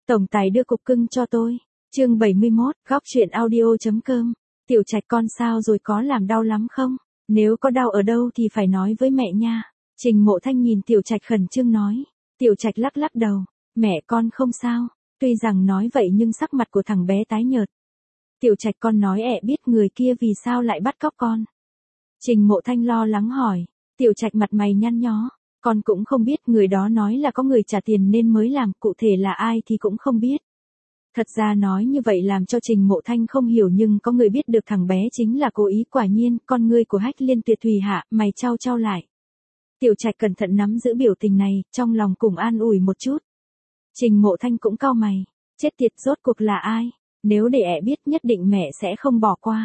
Tổng tài đưa cục cưng cho tôi. Chương 71, góc truyện audio.com. Tiểu Trạch con sao rồi, có làm đau lắm không? Nếu có đau ở đâu thì phải nói với mẹ nha. Trình Mộ Thanh nhìn Tiểu Trạch khẩn trương nói. Tiểu Trạch lắc lắc đầu. Mẹ con không sao. Tuy rằng nói vậy nhưng sắc mặt của thằng bé tái nhợt. Tiểu Trạch con nói biết người kia vì sao lại bắt cóc con. Trình Mộ Thanh lo lắng hỏi. Tiểu Trạch mặt mày nhăn nhó. Con cũng không biết, người đó nói là có người trả tiền nên mới làm, cụ thể là ai thì cũng không biết. Thật ra nói như vậy làm cho Trình Mộ Thanh không hiểu, nhưng có người biết được thằng bé chính là cố ý. Quả nhiên, con ngươi của Hách Liên Tuyệt thùy hạ, mày chau chau lại. Tiểu Trạch cẩn thận nắm giữ biểu tình này, trong lòng cùng an ủi một chút. Trình Mộ Thanh cũng cau mày. Chết tiệt, rốt cuộc là ai? Nếu để biết nhất định mẹ sẽ không bỏ qua.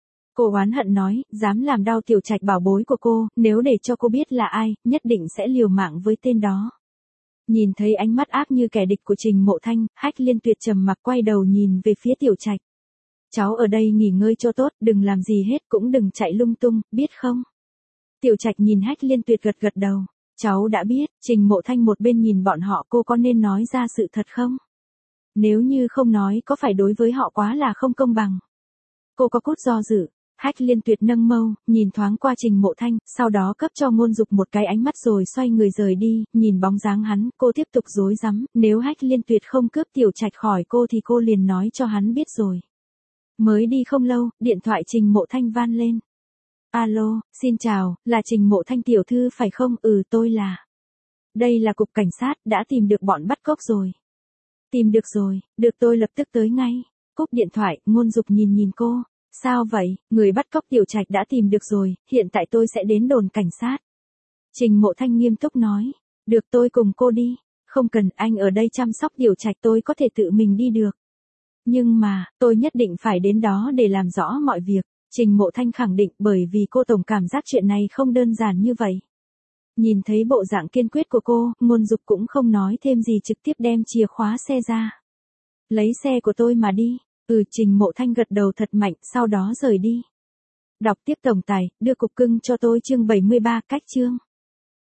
Cô oán hận nói, dám làm đau Tiểu Trạch bảo bối của cô, nếu để cho cô biết là ai, nhất định sẽ liều mạng với tên đó. Nhìn thấy ánh mắt ác như kẻ địch của Trình Mộ Thanh, Hách Liên Tuyệt trầm mặc quay đầu nhìn về phía Tiểu Trạch. Cháu ở đây nghỉ ngơi cho tốt, đừng làm gì hết, cũng đừng chạy lung tung, biết không? Tiểu Trạch nhìn Hách Liên Tuyệt gật gật đầu. Cháu đã biết. Trình Mộ Thanh một bên nhìn bọn họ, cô có nên nói ra sự thật không? Nếu như không nói có phải đối với họ quá là không công bằng? Cô có chút do dự. Hách Liên Tuyệt nâng mâu, nhìn thoáng qua Trình Mộ Thanh, sau đó cấp cho Ngôn Dục một cái ánh mắt rồi xoay người rời đi. Nhìn bóng dáng hắn, cô tiếp tục rối rắm, nếu Hách Liên Tuyệt không cướp Tiểu Trạch khỏi cô thì cô liền nói cho hắn biết rồi. Mới đi không lâu, điện thoại Trình Mộ Thanh vang lên. Alo, xin chào, là Trình Mộ Thanh tiểu thư phải không? Tôi là. Đây là cục cảnh sát, đã tìm được bọn bắt cóc rồi. Tìm được rồi, được, tôi lập tức tới ngay. Cúp điện thoại, Ngôn Dục nhìn cô. Sao vậy, người bắt cóc Tiểu Trạch đã tìm được rồi, hiện tại tôi sẽ đến đồn cảnh sát. Trình Mộ Thanh nghiêm túc nói. Được, tôi cùng cô đi. Không cần, anh ở đây chăm sóc Tiểu Trạch, tôi có thể tự mình đi được. Nhưng mà, tôi nhất định phải đến đó để làm rõ mọi việc. Trình Mộ Thanh khẳng định, bởi vì cô tổng cảm giác chuyện này không đơn giản như vậy. Nhìn thấy bộ dạng kiên quyết của cô, Ngôn Dục cũng không nói thêm gì, trực tiếp đem chìa khóa xe ra. Lấy xe của tôi mà đi. Trình Mộ Thanh gật đầu thật mạnh, sau đó rời đi. Đọc tiếp tổng tài, đưa cục cưng cho tôi chương 73, cách chương.